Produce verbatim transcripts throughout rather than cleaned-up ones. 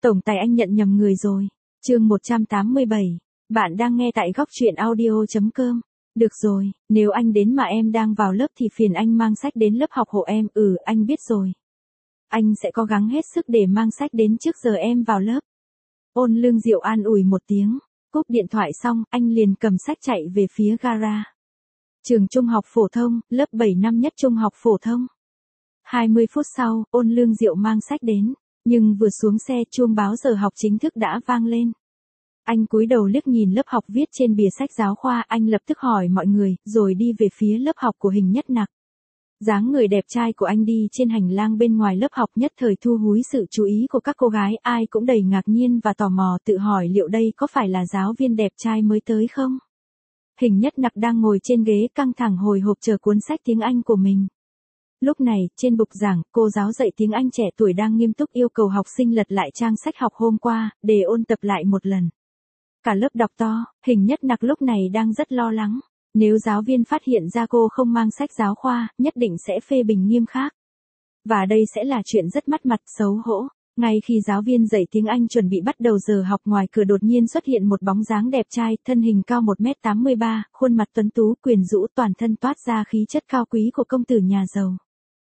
Tổng tài anh nhận nhầm người rồi. Chương một trăm tám mươi bảy. Bạn đang nghe tại góc truyện audio chấm com. Được rồi, nếu anh đến mà em đang vào lớp thì phiền anh mang sách đến lớp học hộ em. Ừ, anh biết rồi. Anh sẽ cố gắng hết sức để mang sách đến trước giờ em vào lớp. Ôn Lương Diệu an ủi một tiếng. Cúp điện thoại xong, anh liền cầm sách chạy về phía gara. Trường trung học phổ thông, lớp bảy năm nhất trung học phổ thông. hai mươi phút sau, Ôn Lương Diệu mang sách đến. Nhưng vừa xuống xe, chuông báo giờ học chính thức đã vang lên. Anh cúi đầu liếc nhìn lớp học viết trên bìa sách giáo khoa, anh lập tức hỏi mọi người, rồi đi về phía lớp học của Hình Nhất Nặc. Dáng người đẹp trai của anh đi trên hành lang bên ngoài lớp học nhất thời thu hút sự chú ý của các cô gái, ai cũng đầy ngạc nhiên và tò mò tự hỏi liệu đây có phải là giáo viên đẹp trai mới tới không? Hình Nhất Nặc đang ngồi trên ghế căng thẳng hồi hộp chờ cuốn sách tiếng Anh của mình. Lúc này, trên bục giảng, cô giáo dạy tiếng Anh trẻ tuổi đang nghiêm túc yêu cầu học sinh lật lại trang sách học hôm qua, để ôn tập lại một lần. Cả lớp đọc to, Hình Nhất Nặc lúc này đang rất lo lắng. Nếu giáo viên phát hiện ra cô không mang sách giáo khoa, nhất định sẽ phê bình nghiêm khắc. Và đây sẽ là chuyện rất mất mặt, xấu hổ. Ngay khi giáo viên dạy tiếng Anh chuẩn bị bắt đầu giờ học, ngoài cửa đột nhiên xuất hiện một bóng dáng đẹp trai, thân hình cao một mét tám mươi ba, khuôn mặt tuấn tú, quyến rũ, toàn thân toát ra khí chất cao quý của công tử nhà giàu.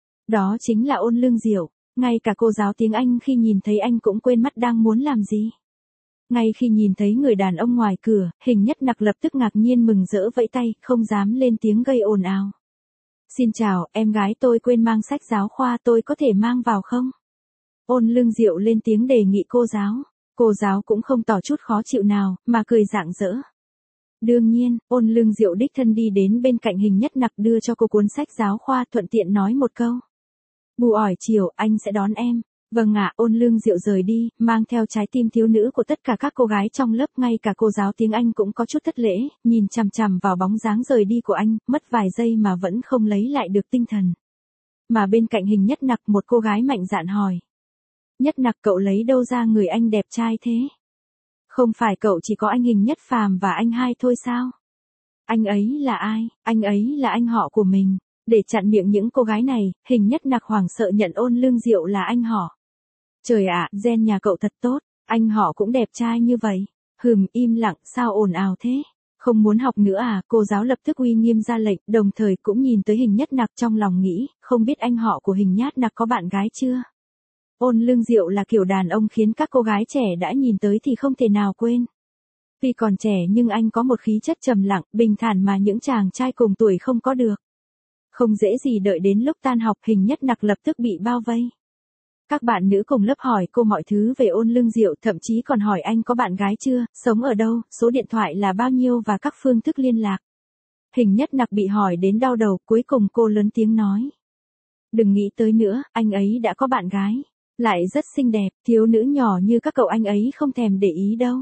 Đó chính là Ôn Lương Diệu. Ngay cả cô giáo tiếng Anh khi nhìn thấy anh cũng quên mất đang muốn làm gì. Ngay khi nhìn thấy người đàn ông ngoài cửa, Hình Nhất Nặc lập tức ngạc nhiên mừng rỡ vẫy tay, không dám lên tiếng gây ồn ào. Xin chào, em gái tôi quên mang sách giáo khoa, tôi có thể mang vào không? Ôn Lương Diệu lên tiếng đề nghị cô giáo. Cô giáo cũng không tỏ chút khó chịu nào, mà cười rạng rỡ. Đương nhiên, Ôn Lương Diệu đích thân đi đến bên cạnh Hình Nhất Nặc đưa cho cô cuốn sách giáo khoa, thuận tiện nói một câu. Bù ỏi chiều, anh sẽ đón em. Vâng ạ. Ôn Lương Diệu rời đi, mang theo trái tim thiếu nữ của tất cả các cô gái trong lớp, ngay cả cô giáo tiếng Anh cũng có chút thất lễ, nhìn chằm chằm vào bóng dáng rời đi của anh, mất vài giây mà vẫn không lấy lại được tinh thần. Mà bên cạnh Hình Nhất Nặc, một cô gái mạnh dạn hỏi. Nhất Nặc, cậu lấy đâu ra người anh đẹp trai thế? Không phải cậu chỉ có anh Hình Nhất Phàm và anh hai thôi sao? Anh ấy là ai? Anh ấy là anh họ của mình. Để chặn miệng những cô gái này, Hình Nhất Nặc hoảng sợ nhận Ôn Lương Diệu là anh họ. Trời ạ, gen nhà cậu thật tốt, anh họ cũng đẹp trai như vậy. Hừm, im lặng, sao ồn ào thế? Không muốn học nữa à? Cô giáo lập tức uy nghiêm ra lệnh, đồng thời cũng nhìn tới Hình Nhất Nặc, trong lòng nghĩ, không biết anh họ của Hình Nhất Nặc có bạn gái chưa? Ôn Lương Diệu là kiểu đàn ông khiến các cô gái trẻ đã nhìn tới thì không thể nào quên. Tuy còn trẻ nhưng anh có một khí chất trầm lặng, bình thản mà những chàng trai cùng tuổi không có được. Không dễ gì đợi đến lúc tan học, Hình Nhất Nặc lập tức bị bao vây. Các bạn nữ cùng lớp hỏi cô mọi thứ về Ôn Lương Diệu, thậm chí còn hỏi anh có bạn gái chưa, sống ở đâu, số điện thoại là bao nhiêu và các phương thức liên lạc. Hình Nhất Nặc bị hỏi đến đau đầu, cuối cùng cô lớn tiếng nói. Đừng nghĩ tới nữa, anh ấy đã có bạn gái. Lại rất xinh đẹp, thiếu nữ nhỏ như các cậu anh ấy không thèm để ý đâu.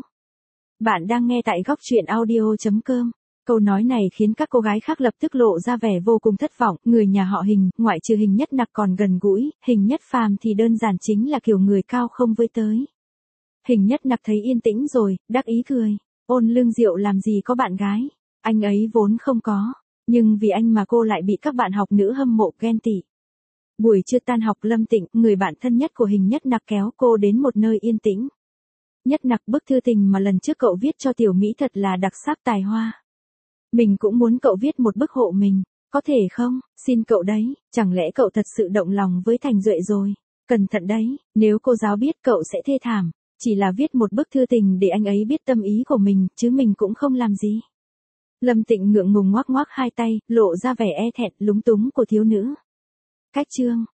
Bạn đang nghe tại góc truyện audio chấm com. Câu nói này khiến các cô gái khác lập tức lộ ra vẻ vô cùng thất vọng, người nhà họ Hình, ngoại trừ Hình Nhất Nặc còn gần gũi, Hình Nhất Phàm thì đơn giản chính là kiểu người cao không với tới. Hình Nhất Nặc thấy yên tĩnh rồi, đắc ý cười. Ôn Lương Diệu làm gì có bạn gái, anh ấy vốn không có, nhưng vì anh mà cô lại bị các bạn học nữ hâm mộ ghen tị. Buổi trưa tan học, Lâm Tịnh, người bạn thân nhất của Hình Nhất Nặc kéo cô đến một nơi yên tĩnh. Nhất Nặc, bức thư tình mà lần trước cậu viết cho Tiểu Mỹ thật là đặc sắc tài hoa. Mình cũng muốn cậu viết một bức hộ mình, có thể không? Xin cậu đấy, chẳng lẽ cậu thật sự động lòng với Thành Duệ rồi? Cẩn thận đấy, nếu cô giáo biết cậu sẽ thê thảm, chỉ là viết một bức thư tình để anh ấy biết tâm ý của mình, chứ mình cũng không làm gì. Lâm Tịnh ngượng ngùng ngoác ngoác hai tay, lộ ra vẻ e thẹn, lúng túng của thiếu nữ. Cách chương,